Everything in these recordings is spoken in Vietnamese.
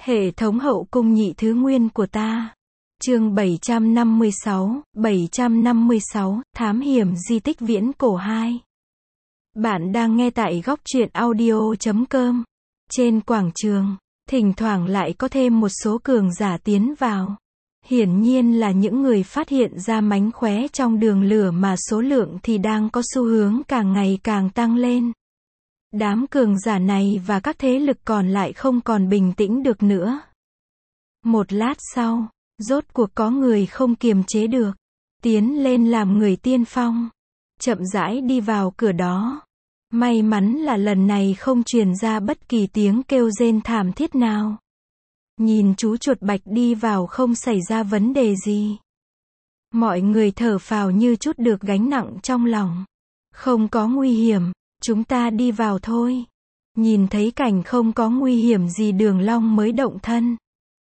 Hệ thống hậu cung nhị thứ nguyên của ta. Chương 756, Thám hiểm di tích viễn cổ 2. Bạn đang nghe tại góc truyện audio.com. Trên quảng trường, thỉnh thoảng lại có thêm một số cường giả tiến vào. Hiển nhiên là những người phát hiện ra mánh khóe trong đường lửa mà số lượng thì đang có xu hướng càng ngày càng tăng lên. Đám cường giả này và các thế lực còn lại không còn bình tĩnh được nữa. Một lát sau, rốt cuộc có người không kiềm chế được, tiến lên làm người tiên phong, chậm rãi đi vào cửa đó. May mắn là lần này không truyền ra bất kỳ tiếng kêu rên thảm thiết nào. Nhìn chú chuột bạch đi vào không xảy ra vấn đề gì. Mọi người thở phào như chút được gánh nặng trong lòng. Không có nguy hiểm, chúng ta đi vào thôi. Nhìn thấy cảnh không có nguy hiểm gì, Đường Long mới động thân.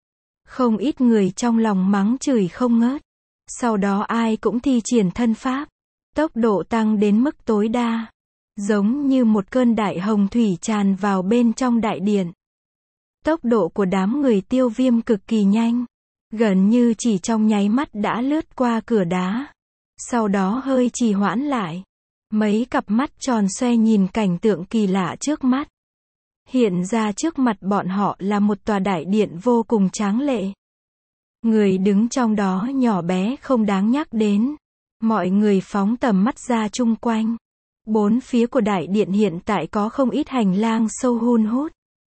Không ít người trong lòng mắng chửi không ngớt. Sau đó ai cũng thi triển thân pháp. Tốc độ tăng đến mức tối đa. Giống như một cơn đại hồng thủy tràn vào bên trong đại điện. Tốc độ của đám người Tiêu Viêm cực kỳ nhanh. Gần như chỉ trong nháy mắt đã lướt qua cửa đá. Sau đó hơi trì hoãn lại. Mấy cặp mắt tròn xoe nhìn cảnh tượng kỳ lạ trước mắt. Hiện ra trước mặt bọn họ là một tòa đại điện vô cùng tráng lệ. Người đứng trong đó nhỏ bé không đáng nhắc đến. Mọi người phóng tầm mắt ra chung quanh. Bốn phía của đại điện hiện tại có không ít hành lang sâu hun hút.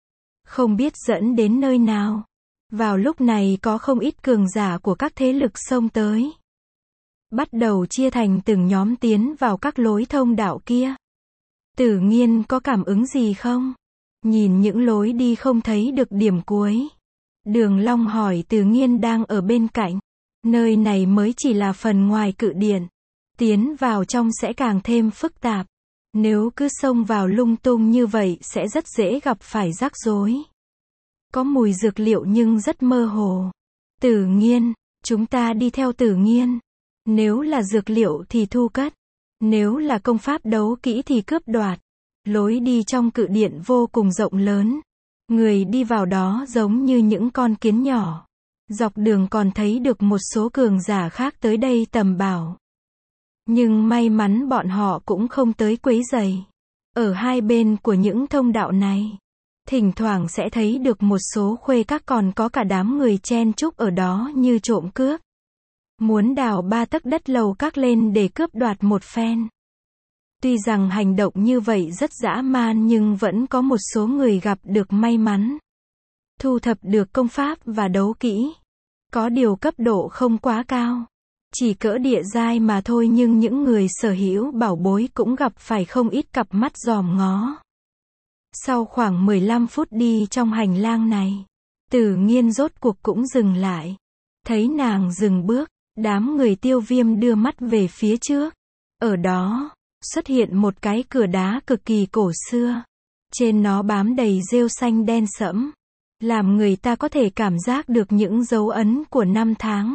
Không biết dẫn đến nơi nào. Vào lúc này có không ít cường giả của các thế lực xông tới. Bắt đầu chia thành từng nhóm tiến vào các lối thông đạo kia. Tử Nghiên có cảm ứng gì không? Nhìn những lối đi không thấy được điểm cuối. Đường Long hỏi Tử Nghiên đang ở bên cạnh. Nơi này mới chỉ là phần ngoài cự điện. Tiến vào trong sẽ càng thêm phức tạp. Nếu cứ xông vào lung tung như vậy sẽ rất dễ gặp phải rắc rối. Có mùi dược liệu nhưng rất mơ hồ. Tử Nghiên, chúng ta đi theo Tử Nghiên. Nếu là dược liệu thì thu cất. Nếu là công pháp đấu kỹ thì cướp đoạt. Lối đi trong cự điện vô cùng rộng lớn. Người đi vào đó giống như những con kiến nhỏ. Dọc đường còn thấy được một số cường giả khác tới đây tầm bảo. Nhưng may mắn bọn họ cũng không tới quấy rầy. Ở hai bên của những thông đạo này, thỉnh thoảng sẽ thấy được một số khuê các, còn có cả đám người chen chúc ở đó như trộm cướp. Muốn đào 3 tấc đất lầu các lên để cướp đoạt một phen. Tuy rằng hành động như vậy rất dã man nhưng vẫn có một số người gặp được may mắn. Thu thập được công pháp và đấu kỹ. Có điều cấp độ không quá cao. Chỉ cỡ địa giai mà thôi, nhưng những người sở hữu bảo bối cũng gặp phải không ít cặp mắt dòm ngó. Sau khoảng 15 phút đi trong hành lang này, Tử Nghiên rốt cuộc cũng dừng lại. Thấy nàng dừng bước, đám người Tiêu Viêm đưa mắt về phía trước. Ở đó, xuất hiện một cái cửa đá cực kỳ cổ xưa. Trên nó bám đầy rêu xanh đen sẫm. Làm người ta có thể cảm giác được những dấu ấn của năm tháng.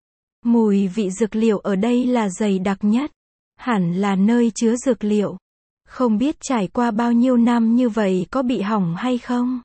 Mùi vị dược liệu ở đây là dày đặc nhất. Hẳn là nơi chứa dược liệu. Không biết trải qua bao nhiêu năm như vậy có bị hỏng hay không?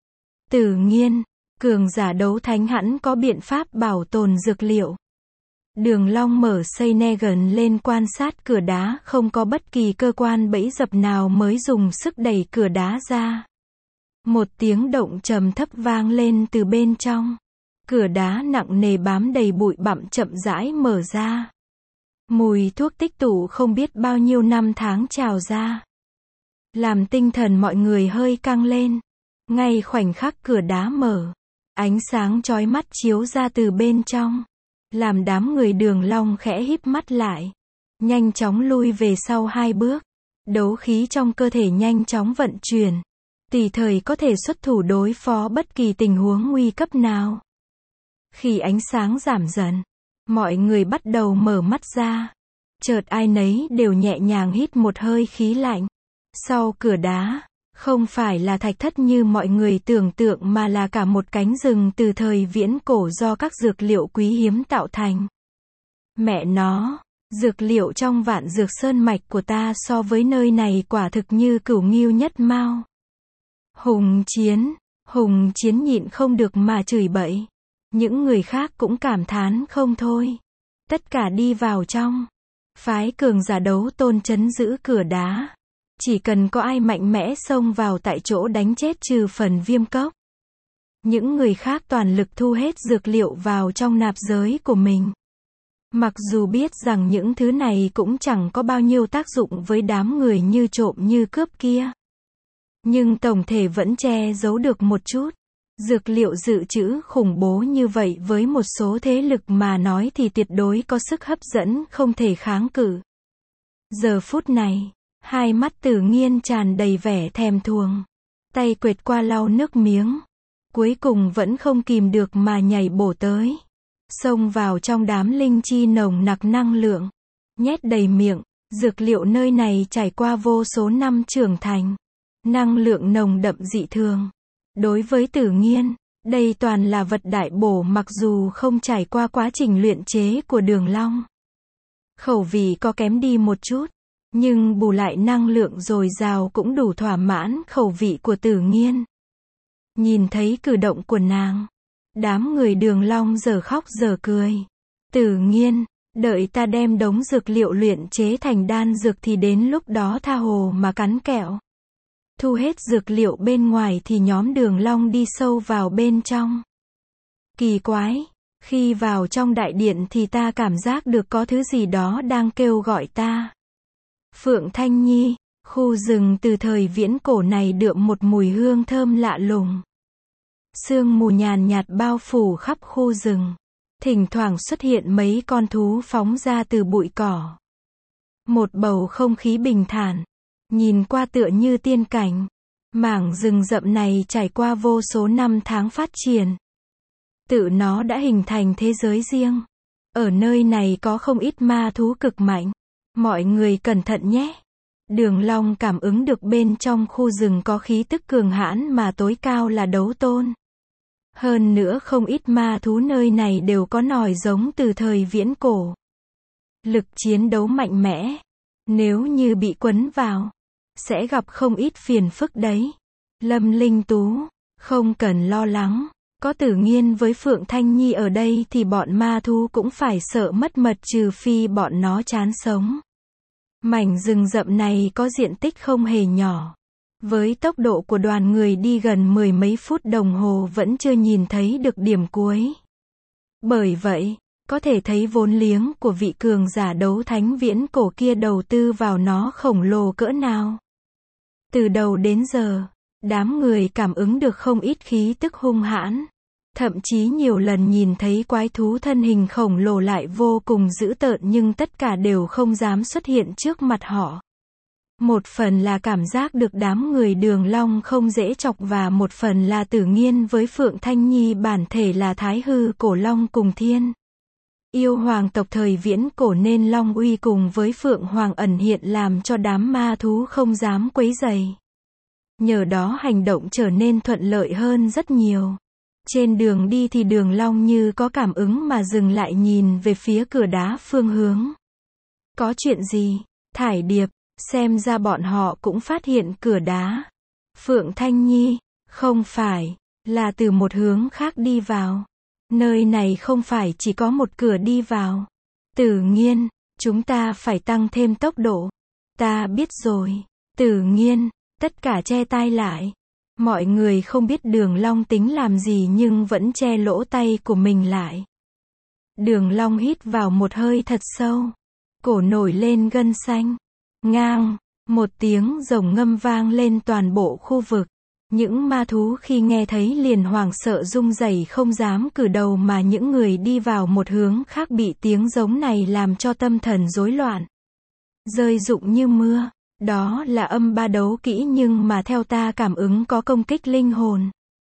Tử Nghiên, cường giả đấu thánh hẳn có biện pháp bảo tồn dược liệu. Đường Long mở Seinegan lên quan sát cửa đá, không có bất kỳ cơ quan bẫy dập nào mới dùng sức đẩy cửa đá ra. Một tiếng động trầm thấp vang lên từ bên trong. Cửa đá nặng nề bám đầy bụi bặm chậm rãi mở ra. Mùi thuốc tích tụ không biết bao nhiêu năm tháng trào ra. Làm tinh thần mọi người hơi căng lên. Ngay khoảnh khắc cửa đá mở, ánh sáng chói mắt chiếu ra từ bên trong. Làm đám người Đường Long khẽ híp mắt lại. Nhanh chóng lui về sau 2 bước. Đấu khí trong cơ thể nhanh chóng vận chuyển. Tùy thời có thể xuất thủ đối phó bất kỳ tình huống nguy cấp nào. Khi ánh sáng giảm dần, mọi người bắt đầu mở mắt ra. Chợt ai nấy đều nhẹ nhàng hít một hơi khí lạnh. Sau cửa đá, không phải là thạch thất như mọi người tưởng tượng mà là cả một cánh rừng từ thời viễn cổ do các dược liệu quý hiếm tạo thành. Mẹ nó, dược liệu trong Vạn Dược Sơn mạch của ta so với nơi này quả thực như cửu ngưu nhất mao. Hùng Chiến nhịn không được mà chửi bậy. Những người khác cũng cảm thán không thôi. Tất cả đi vào trong. Phái cường giả đấu tôn trấn giữ cửa đá. Chỉ cần có ai mạnh mẽ xông vào tại chỗ đánh chết trừ phần Viêm Cốc. Những người khác toàn lực thu hết dược liệu vào trong nạp giới của mình. Mặc dù biết rằng những thứ này cũng chẳng có bao nhiêu tác dụng với đám người như trộm như cướp kia. Nhưng tổng thể vẫn che giấu được một chút. Dược liệu dự trữ khủng bố như vậy với một số thế lực mà nói thì tuyệt đối có sức hấp dẫn không thể kháng cự. Giờ phút này, hai mắt Tử Nghiên tràn đầy vẻ thèm thuồng. Tay quệt qua lau nước miếng. Cuối cùng vẫn không kìm được mà nhảy bổ tới. Xông vào trong đám linh chi nồng nặc năng lượng. Nhét đầy miệng, dược liệu nơi này trải qua vô số năm trưởng thành. Năng lượng nồng đậm dị thường. Đối với Tử Nghiên, đây toàn là vật đại bổ mặc dù không trải qua quá trình luyện chế của Đường Long. Khẩu vị có kém đi một chút, nhưng bù lại năng lượng dồi dào cũng đủ thỏa mãn khẩu vị của Tử Nghiên. Nhìn thấy cử động của nàng, đám người Đường Long giờ khóc giờ cười. Tử Nghiên, đợi ta đem đống dược liệu luyện chế thành đan dược thì đến lúc đó tha hồ mà cắn kẹo. Thu hết dược liệu bên ngoài thì nhóm Đường Long đi sâu vào bên trong. Kỳ quái, khi vào trong đại điện thì ta cảm giác được có thứ gì đó đang kêu gọi ta. Phượng Thanh Nhi, khu rừng từ thời viễn cổ này đượm một mùi hương thơm lạ lùng. Sương mù nhàn nhạt bao phủ khắp khu rừng. Thỉnh thoảng xuất hiện mấy con thú phóng ra từ bụi cỏ. Một bầu không khí bình thản. Nhìn qua tựa như tiên cảnh. Mảng rừng rậm này trải qua vô số năm tháng phát triển. Tự nó đã hình thành thế giới riêng. Ở nơi này có không ít ma thú cực mạnh. Mọi người cẩn thận nhé. Đường Long cảm ứng được bên trong khu rừng có khí tức cường hãn mà tối cao là đấu tôn. Hơn nữa không ít ma thú nơi này đều có nòi giống từ thời viễn cổ. Lực chiến đấu mạnh mẽ. Nếu như bị quấn vào, sẽ gặp không ít phiền phức đấy. Lâm Linh Tú, không cần lo lắng. Có Tử Nghiên với Phượng Thanh Nhi ở đây thì bọn ma thú cũng phải sợ mất mật trừ phi bọn nó chán sống. Mảnh rừng rậm này có diện tích không hề nhỏ. Với tốc độ của đoàn người đi gần 10 mấy phút đồng hồ vẫn chưa nhìn thấy được điểm cuối. Bởi vậy, có thể thấy vốn liếng của vị cường giả đấu thánh viễn cổ kia đầu tư vào nó khổng lồ cỡ nào. Từ đầu đến giờ, đám người cảm ứng được không ít khí tức hung hãn. Thậm chí nhiều lần nhìn thấy quái thú thân hình khổng lồ lại vô cùng dữ tợn nhưng tất cả đều không dám xuất hiện trước mặt họ. Một phần là cảm giác được đám người Đường Long không dễ chọc và một phần là Tử Nghiên với Phượng Thanh Nhi bản thể là Thái Hư Cổ Long cùng Thiên Yêu Hoàng tộc thời viễn cổ nên Long Uy cùng với Phượng Hoàng ẩn hiện làm cho đám ma thú không dám quấy rầy. Nhờ đó hành động trở nên thuận lợi hơn rất nhiều. Trên đường đi thì Đường Long như có cảm ứng mà dừng lại nhìn về phía cửa đá phương hướng. Có chuyện gì? Thải Điệp, xem ra bọn họ cũng phát hiện cửa đá. Phượng Thanh Nhi, không phải, là từ một hướng khác đi vào. Nơi này không phải chỉ có một cửa đi vào. Tử Nghiên, chúng ta phải tăng thêm tốc độ. Ta biết rồi. Tử Nghiên, tất cả che tai lại. Mọi người không biết Đường Long tính làm gì nhưng vẫn che lỗ tai của mình lại. Đường Long hít vào một hơi thật sâu. Cổ nổi lên gân xanh. Ngang, một tiếng rồng ngâm vang lên toàn bộ khu vực. Những ma thú khi nghe thấy liền hoảng sợ rung rẩy không dám cử đầu mà những người đi vào một hướng khác bị tiếng giống này làm cho tâm thần rối loạn. Rơi rụng như mưa. Đó là âm ba đấu kỹ nhưng mà theo ta cảm ứng có công kích linh hồn.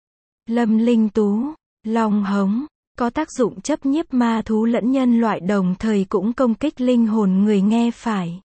Lâm Linh Tú, Long Hống, có tác dụng chấp nhiếp ma thú lẫn nhân loại đồng thời cũng công kích linh hồn người nghe phải.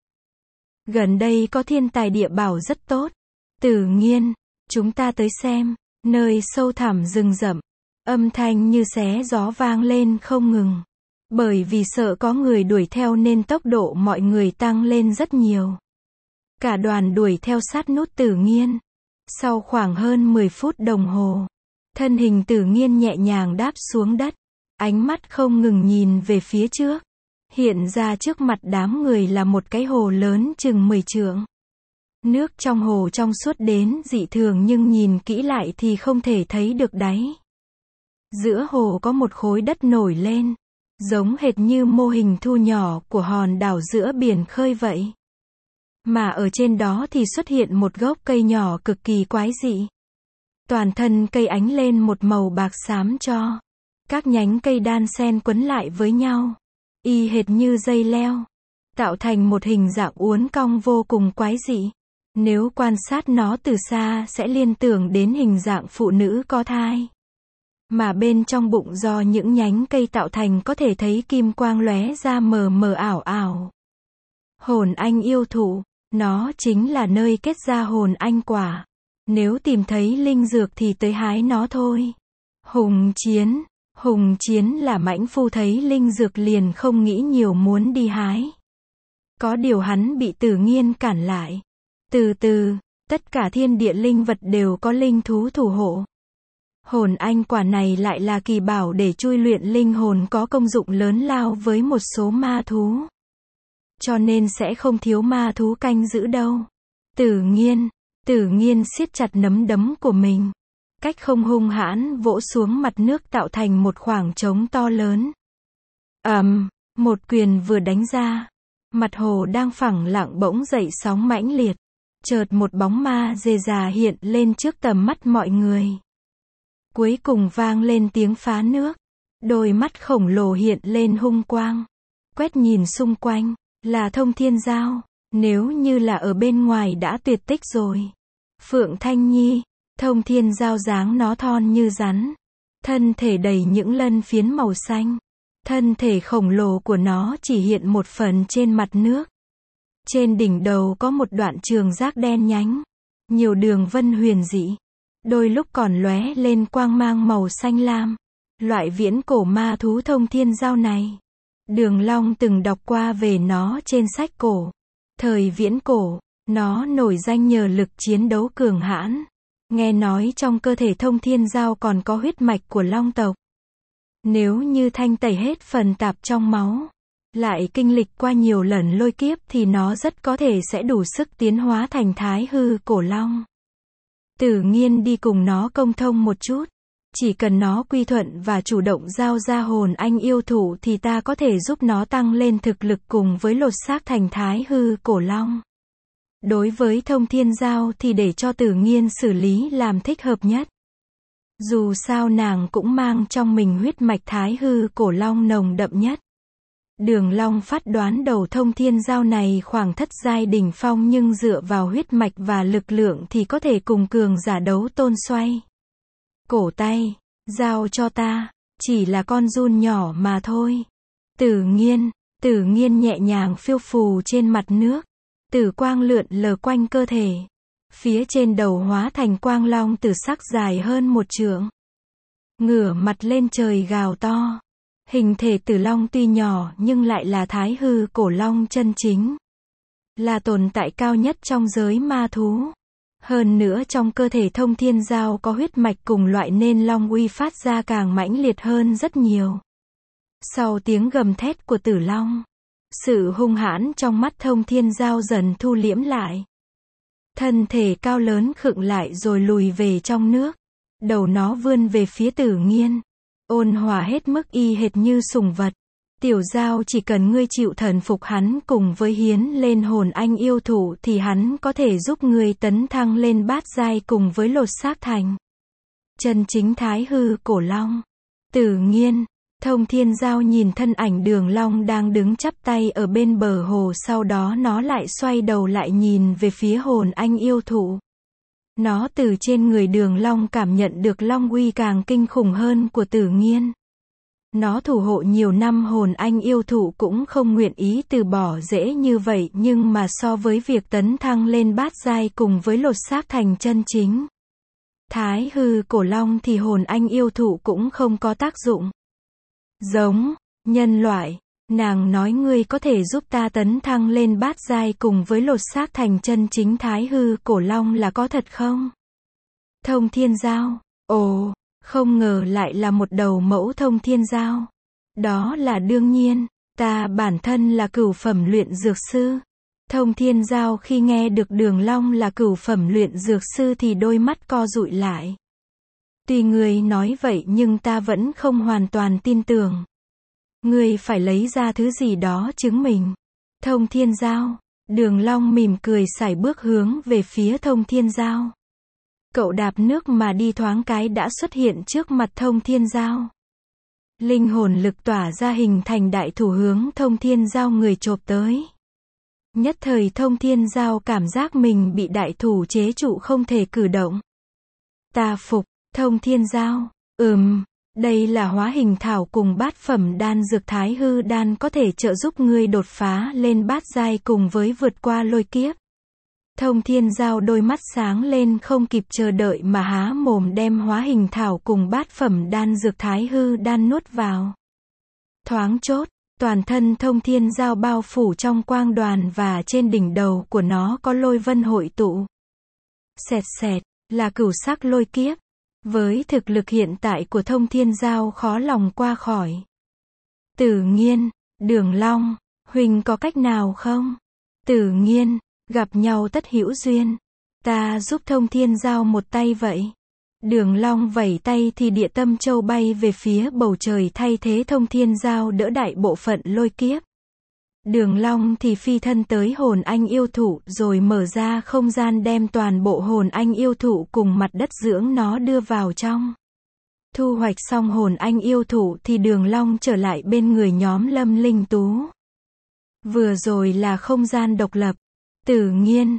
Gần đây có thiên tài địa bảo rất tốt. Tử Nghiên, chúng ta tới xem. Nơi sâu thẳm rừng rậm, âm thanh như xé gió vang lên không ngừng. Bởi vì sợ có người đuổi theo nên tốc độ mọi người tăng lên rất nhiều. Cả đoàn đuổi theo sát nút Tử Nghiên. Sau khoảng hơn 10 phút đồng hồ, Thân hình Tử Nghiên nhẹ nhàng đáp xuống đất, ánh mắt không ngừng nhìn về phía trước. Hiện ra trước mặt đám người là một cái hồ lớn chừng 10 trượng. Nước trong hồ trong suốt đến dị thường nhưng nhìn kỹ lại thì không thể thấy được đáy. Giữa hồ có một khối đất nổi lên, giống hệt như mô hình thu nhỏ của hòn đảo giữa biển khơi vậy. Mà ở trên đó thì xuất hiện một gốc cây nhỏ cực kỳ quái dị. Toàn thân cây ánh lên một màu bạc xám cho. Các nhánh cây đan xen quấn lại với nhau, y hệt như dây leo, tạo thành một hình dạng uốn cong vô cùng quái dị. Nếu quan sát nó từ xa sẽ liên tưởng đến hình dạng phụ nữ có thai. Mà bên trong bụng do những nhánh cây tạo thành có thể thấy kim quang lóe ra mờ mờ ảo ảo. Hồn anh yêu thụ, nó chính là nơi kết ra hồn anh quả. Nếu tìm thấy linh dược thì tới hái nó thôi. Hùng Chiến là mãnh phu thấy linh dược liền không nghĩ nhiều muốn đi hái. Có điều hắn bị Tử Nghiên cản lại. Từ từ, tất cả thiên địa linh vật đều có linh thú thủ hộ. Hồn anh quả này lại là kỳ bảo để chui luyện linh hồn có công dụng lớn lao với một số ma thú. Cho nên sẽ không thiếu ma thú canh giữ đâu. Tử Nghiên siết chặt nắm đấm của mình. Cách không hung hãn vỗ xuống mặt nước tạo thành một khoảng trống to lớn. Một quyền vừa đánh ra. Mặt hồ đang phẳng lặng bỗng dậy sóng mãnh liệt. Chợt một bóng ma dề già hiện lên trước tầm mắt mọi người. Cuối cùng vang lên tiếng phá nước. Đôi mắt khổng lồ hiện lên hung quang. Quét nhìn xung quanh, là Thông Thiên Giao. Nếu như là ở bên ngoài đã tuyệt tích rồi. Phượng Thanh Nhi, Thông Thiên Giao dáng nó thon như rắn. Thân thể đầy những lân phiến màu xanh. Thân thể khổng lồ của nó chỉ hiện một phần trên mặt nước. Trên đỉnh đầu có một đoạn trường giác đen nhánh. Nhiều đường vân huyền dị. Đôi lúc còn lóe lên quang mang màu xanh lam. Loại viễn cổ ma thú Thông Thiên Giao này. Đường Long từng đọc qua về nó trên sách cổ. Thời viễn cổ, nó nổi danh nhờ lực chiến đấu cường hãn. Nghe nói trong cơ thể Thông Thiên Giao còn có huyết mạch của Long tộc. Nếu như thanh tẩy hết phần tạp trong máu, lại kinh lịch qua nhiều lần lôi kiếp thì nó rất có thể sẽ đủ sức tiến hóa thành Thái Hư Cổ Long. Tử Nghiên đi cùng nó công thông một chút. Chỉ cần nó quy thuận và chủ động giao ra hồn anh yêu thụ thì ta có thể giúp nó tăng lên thực lực cùng với lột xác thành Thái Hư Cổ Long. Đối với Thông Thiên Giao thì để cho Tử Nghiên xử lý làm thích hợp nhất. Dù sao nàng cũng mang trong mình huyết mạch Thái Hư Cổ Long nồng đậm nhất. Đường Long phát đoán đầu Thông Thiên Giao này khoảng thất giai đỉnh phong nhưng dựa vào huyết mạch và lực lượng thì có thể cùng cường giả đấu tôn xoay. Cổ tay, giao cho ta, chỉ là con giun nhỏ mà thôi. Tử Nghiên nhẹ nhàng phiêu phù trên mặt nước. Tử quang lượn lờ quanh cơ thể. Phía trên đầu hóa thành quang long tử sắc dài hơn 1 trượng. Ngửa mặt lên trời gào to. Hình thể Tử Long tuy nhỏ nhưng lại là Thái Hư Cổ Long chân chính. Là tồn tại cao nhất trong giới ma thú. Hơn nữa trong cơ thể Thông Thiên Giao có huyết mạch cùng loại nên Long uy phát ra càng mãnh liệt hơn rất nhiều. Sau tiếng gầm thét của Tử Long, sự hung hãn trong mắt Thông Thiên Giao dần thu liễm lại. Thân thể cao lớn khựng lại rồi lùi về trong nước. Đầu nó vươn về phía Tử Nghiên. Ôn hòa hết mức y hệt như sủng vật. Tiểu Giao, chỉ cần ngươi chịu thần phục hắn cùng với hiến lên hồn anh yêu thụ thì hắn có thể giúp ngươi tấn thăng lên bát giai cùng với lột xác thành chân chính Thái Hư Cổ Long. Tử Nghiên, Thông Thiên Giao nhìn thân ảnh Đường Long đang đứng chắp tay ở bên bờ hồ, sau đó nó lại xoay đầu lại nhìn về phía hồn anh yêu thụ. Nó từ trên người Đường Long cảm nhận được Long uy càng kinh khủng hơn của Tử Nghiên. Nó thủ hộ nhiều năm hồn anh yêu thụ cũng không nguyện ý từ bỏ dễ như vậy, nhưng mà so với việc tấn thăng lên bát giai cùng với lột xác thành chân chính Thái Hư Cổ Long thì hồn anh yêu thụ cũng không có tác dụng. Giống nhân loại, nàng nói ngươi có thể giúp ta tấn thăng lên bát giai cùng với lột xác thành chân chính Thái Hư Cổ Long là có thật không? Thông Thiên Giao, ồ, Không ngờ lại là một đầu mẫu thông thiên giao. Đó là đương nhiên, ta bản thân là cửu phẩm luyện dược sư. Thông thiên giao khi nghe được Đường Long là cửu phẩm luyện dược sư thì đôi mắt co dụi lại. Tuy ngươi nói vậy nhưng ta vẫn không hoàn toàn tin tưởng. Ngươi phải lấy ra thứ gì đó chứng minh. Thông thiên giao. Đường Long mỉm cười sải bước hướng về phía thông thiên giao. Cậu đạp nước mà đi thoáng cái đã xuất hiện trước mặt thông thiên giao. Linh hồn lực tỏa ra hình thành đại thủ hướng thông thiên giao người chộp tới. Nhất thời thông thiên giao cảm giác mình bị đại thủ chế trụ không thể cử động. Ta phục, thông thiên giao, đây là hóa hình thảo cùng bát phẩm đan dược thái hư đan có thể trợ giúp ngươi đột phá lên bát giai cùng với vượt qua lôi kiếp. Thông thiên giao đôi mắt sáng lên không kịp chờ đợi mà há mồm đem hóa hình thảo cùng bát phẩm đan dược thái hư đan nuốt vào. Thoáng chốt, toàn thân thông thiên giao bao phủ trong quang đoàn và trên đỉnh đầu của nó có lôi vân hội tụ. Xẹt xẹt, là cửu sắc lôi kiếp. Với thực lực hiện tại của thông thiên giao khó lòng qua khỏi. Tử Nghiên, Đường Long, huynh có cách nào không? Tử Nghiên, gặp nhau tất hữu duyên. Ta giúp thông thiên giao một tay vậy. Đường Long vẩy tay thì địa tâm châu bay về phía bầu trời thay thế thông thiên giao đỡ đại bộ phận lôi kiếp. Đường Long thì phi thân tới hồn anh yêu thụ rồi mở ra không gian đem toàn bộ hồn anh yêu thụ cùng mặt đất dưỡng nó đưa vào trong. Thu hoạch xong hồn anh yêu thụ thì Đường Long trở lại bên người nhóm Lâm Linh Tú. Vừa rồi là không gian độc lập. Tử Nghiên,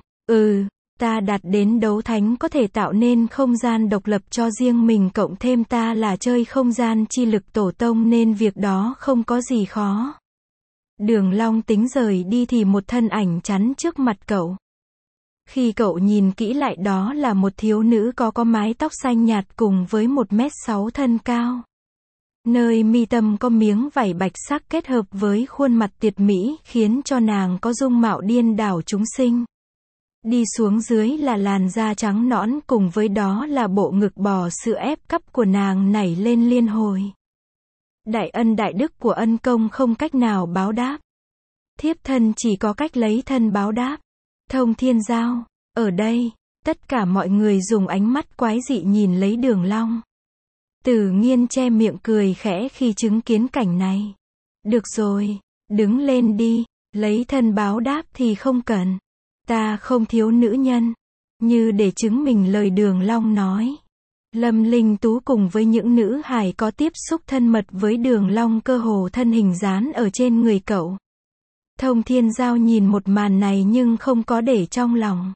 ta đạt đến đấu thánh có thể tạo nên không gian độc lập cho riêng mình cộng thêm ta là chơi không gian chi lực tổ tông nên việc đó không có gì khó. Đường Long tính rời đi thì một thân ảnh chắn trước mặt cậu. Khi cậu nhìn kỹ lại đó là một thiếu nữ có mái tóc xanh nhạt cùng với 1m6 thân cao. Nơi mi tâm có miếng vảy bạch sắc kết hợp với khuôn mặt tuyệt mỹ khiến cho nàng có dung mạo điên đảo chúng sinh. Đi xuống dưới là làn da trắng nõn cùng với đó là bộ ngực bò sữa ép cắp của nàng nảy lên liên hồi. Đại ân đại đức của ân công không cách nào báo đáp. Thiếp thân chỉ có cách lấy thân báo đáp. Thông thiên giao, ở đây, tất cả mọi người dùng ánh mắt quái dị nhìn lấy Đường Long. Tử Nghiên che miệng cười khẽ khi chứng kiến cảnh này. Được rồi, đứng lên đi, lấy thân báo đáp thì không cần. Ta không thiếu nữ nhân. Như để chứng minh lời Đường Long nói. Lâm Linh Tú cùng với những nữ hài có tiếp xúc thân mật với Đường Long cơ hồ thân hình dán ở trên người cậu. Thông thiên giao nhìn một màn này nhưng không có để trong lòng.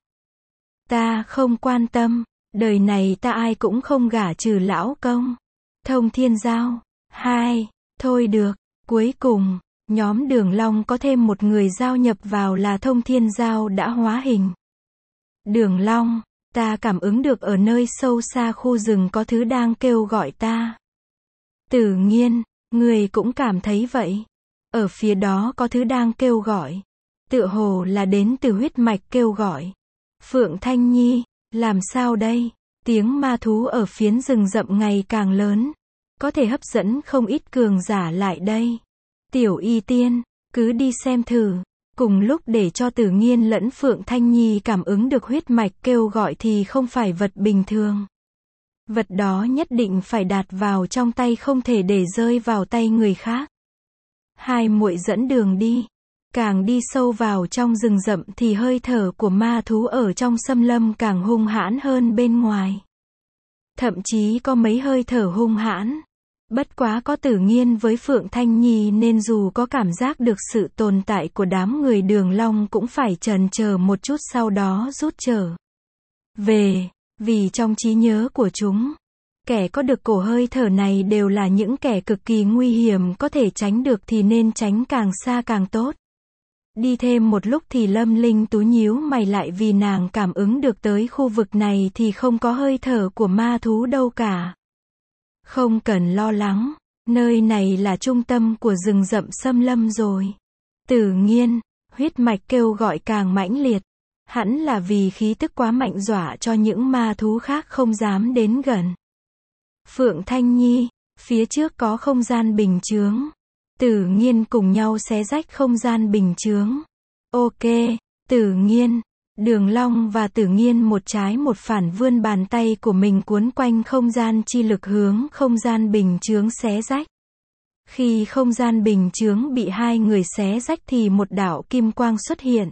Ta không quan tâm, đời này ta ai cũng không gả trừ lão công. Thông thiên giao, thôi được, cuối cùng, nhóm Đường Long có thêm một người giao nhập vào là thông thiên giao đã hóa hình. Đường Long, ta cảm ứng được ở nơi sâu xa khu rừng có thứ đang kêu gọi ta. Tử Nghiên, người cũng cảm thấy vậy. Ở phía đó có thứ đang kêu gọi. Tựa hồ là đến từ huyết mạch kêu gọi. Phượng Thanh Nhi, làm sao đây? Tiếng ma thú ở phiến rừng rậm ngày càng lớn. Có thể hấp dẫn không ít cường giả lại đây. Tiểu Y Tiên, cứ đi xem thử. Cùng lúc để cho Tử Nghiên lẫn Phượng Thanh Nhi cảm ứng được huyết mạch kêu gọi thì không phải vật bình thường. Vật đó nhất định phải đạt vào trong tay không thể để rơi vào tay người khác. Hai muội dẫn đường đi. Càng đi sâu vào trong rừng rậm thì hơi thở của ma thú ở trong xâm lâm càng hung hãn hơn bên ngoài. Thậm chí có mấy hơi thở hung hãn. Bất quá có Tử Nghiên với Phượng Thanh Nhi nên dù có cảm giác được sự tồn tại của đám người Đường Long cũng phải chần chờ một chút sau đó rút trở về, vì trong trí nhớ của chúng, kẻ có được cổ hơi thở này đều là những kẻ cực kỳ nguy hiểm có thể tránh được thì nên tránh càng xa càng tốt. Đi thêm một lúc thì Lâm Linh Tú nhíu mày lại vì nàng cảm ứng được tới khu vực này thì không có hơi thở của ma thú đâu cả. Không cần lo lắng, nơi này là trung tâm của rừng rậm xâm lâm rồi. Tử Nghiên, huyết mạch kêu gọi càng mãnh liệt. Hẳn là vì khí tức quá mạnh dọa cho những ma thú khác không dám đến gần. Phượng Thanh Nhi, phía trước có không gian bình chướng. Tử Nghiên cùng nhau xé rách không gian bình chướng. Ok, Tử Nghiên. Đường Long và Tử Nghiên một trái một phản vươn bàn tay của mình cuốn quanh không gian chi lực hướng không gian bình chướng xé rách. Khi không gian bình chướng bị hai người xé rách thì một đạo kim quang xuất hiện.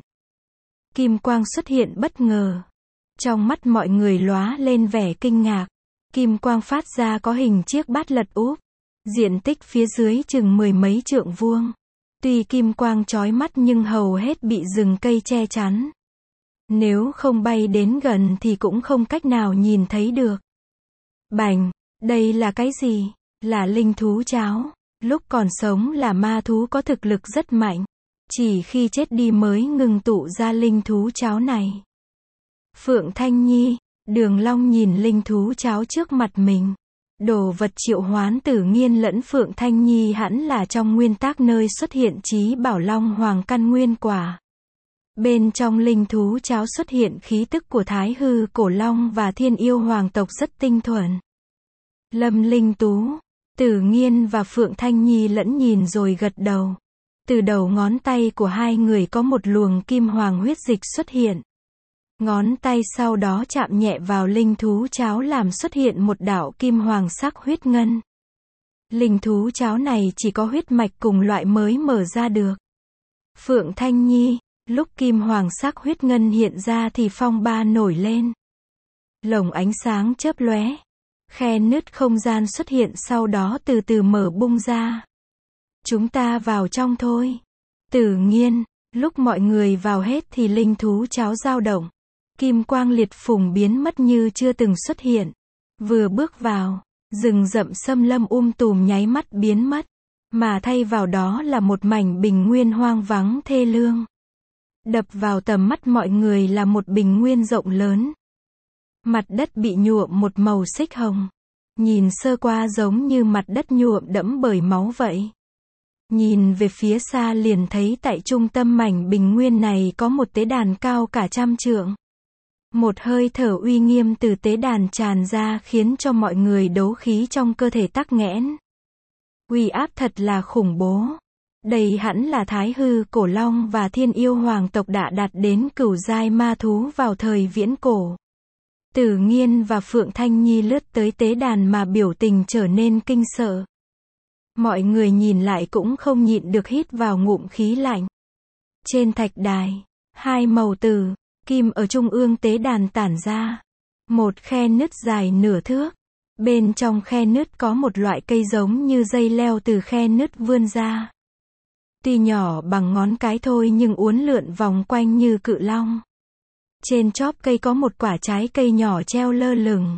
Kim quang xuất hiện bất ngờ. Trong mắt mọi người lóa lên vẻ kinh ngạc. Kim quang phát ra có hình chiếc bát lật úp. Diện tích phía dưới chừng 10 mấy trượng vuông. Tuy kim quang chói mắt nhưng hầu hết bị rừng cây che chắn. Nếu không bay đến gần thì cũng không cách nào nhìn thấy được. Bành, đây là cái gì? Là linh thú cháo. Lúc còn sống là ma thú có thực lực rất mạnh. Chỉ khi chết đi mới ngưng tụ ra linh thú cháo này. Phượng Thanh Nhi, Đường Long nhìn linh thú cháo trước mặt mình. Đồ vật triệu hoán Tử Nghiên lẫn Phượng Thanh Nhi hẳn là trong nguyên tắc nơi xuất hiện chí bảo Long Hoàng căn nguyên quả. Bên trong linh thú cháo xuất hiện khí tức của Thái Hư Cổ Long và Thiên Yêu Hoàng tộc rất tinh thuần. Lâm Linh Tú, Tử Nghiên và Phượng Thanh Nhi lẫn nhìn rồi gật đầu. Từ đầu ngón tay của hai người có một luồng kim hoàng huyết dịch xuất hiện. Ngón tay sau đó chạm nhẹ vào linh thú cháo làm xuất hiện một đạo kim hoàng sắc huyết ngân. Linh thú cháo này chỉ có huyết mạch cùng loại mới mở ra được. Phượng Thanh Nhi, lúc kim hoàng sắc huyết ngân hiện ra thì phong ba nổi lên. Lồng ánh sáng chớp lóe. Khe nứt không gian xuất hiện sau đó từ từ mở bung ra. Chúng ta vào trong thôi. Tử Nghiên, lúc mọi người vào hết thì linh thú cháo dao động. Kim quang liệt phùng biến mất như chưa từng xuất hiện. Vừa bước vào, rừng rậm xâm lâm tùm nháy mắt biến mất. Mà thay vào đó là một mảnh bình nguyên hoang vắng thê lương. Đập vào tầm mắt mọi người là một bình nguyên rộng lớn. Mặt đất bị nhuộm một màu xích hồng. Nhìn sơ qua giống như mặt đất nhuộm đẫm bởi máu vậy. Nhìn về phía xa liền thấy tại trung tâm mảnh bình nguyên này có một tế đàn cao cả 100 trượng. Một hơi thở uy nghiêm từ tế đàn tràn ra khiến cho mọi người đấu khí trong cơ thể tắc nghẽn. Uy áp thật là khủng bố. Đây hẳn là Thái Hư Cổ Long và Thiên Yêu Hoàng tộc đã đạt đến cửu giai ma thú vào thời viễn cổ. Tử Nghiên và Phượng Thanh Nhi lướt tới tế đàn mà biểu tình trở nên kinh sợ. Mọi người nhìn lại cũng không nhịn được hít vào ngụm khí lạnh. Trên thạch đài, hai màu tử, kim ở trung ương tế đàn tản ra. Một khe nứt dài nửa thước. Bên trong khe nứt có một loại cây giống như dây leo từ khe nứt vươn ra. Tuy nhỏ bằng ngón cái thôi nhưng uốn lượn vòng quanh như cự long. Trên chóp cây có một quả trái cây nhỏ treo lơ lửng.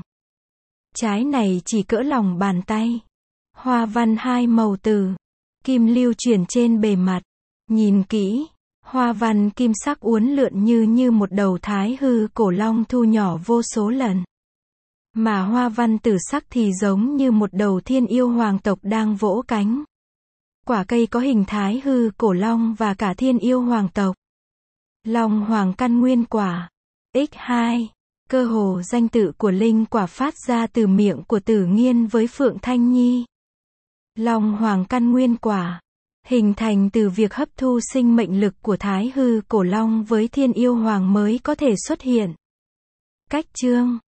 Trái này chỉ cỡ lòng bàn tay. Hoa văn hai màu tử, kim lưu chuyển trên bề mặt. Nhìn kỹ, hoa văn kim sắc uốn lượn như một đầu Thái Hư Cổ Long thu nhỏ vô số lần. Mà hoa văn tử sắc thì giống như một đầu Thiên Yêu Hoàng tộc đang vỗ cánh. Quả cây có hình Thái Hư Cổ Long và cả Thiên Yêu Hoàng tộc. Long Hoàng căn nguyên quả. X2. Cơ hồ danh tự của linh quả phát ra từ miệng của Tử Nghiên với Phượng Thanh Nhi. Long Hoàng căn nguyên quả. Hình thành từ việc hấp thu sinh mệnh lực của Thái Hư Cổ Long với Thiên Yêu Hoàng mới có thể xuất hiện. Cách chương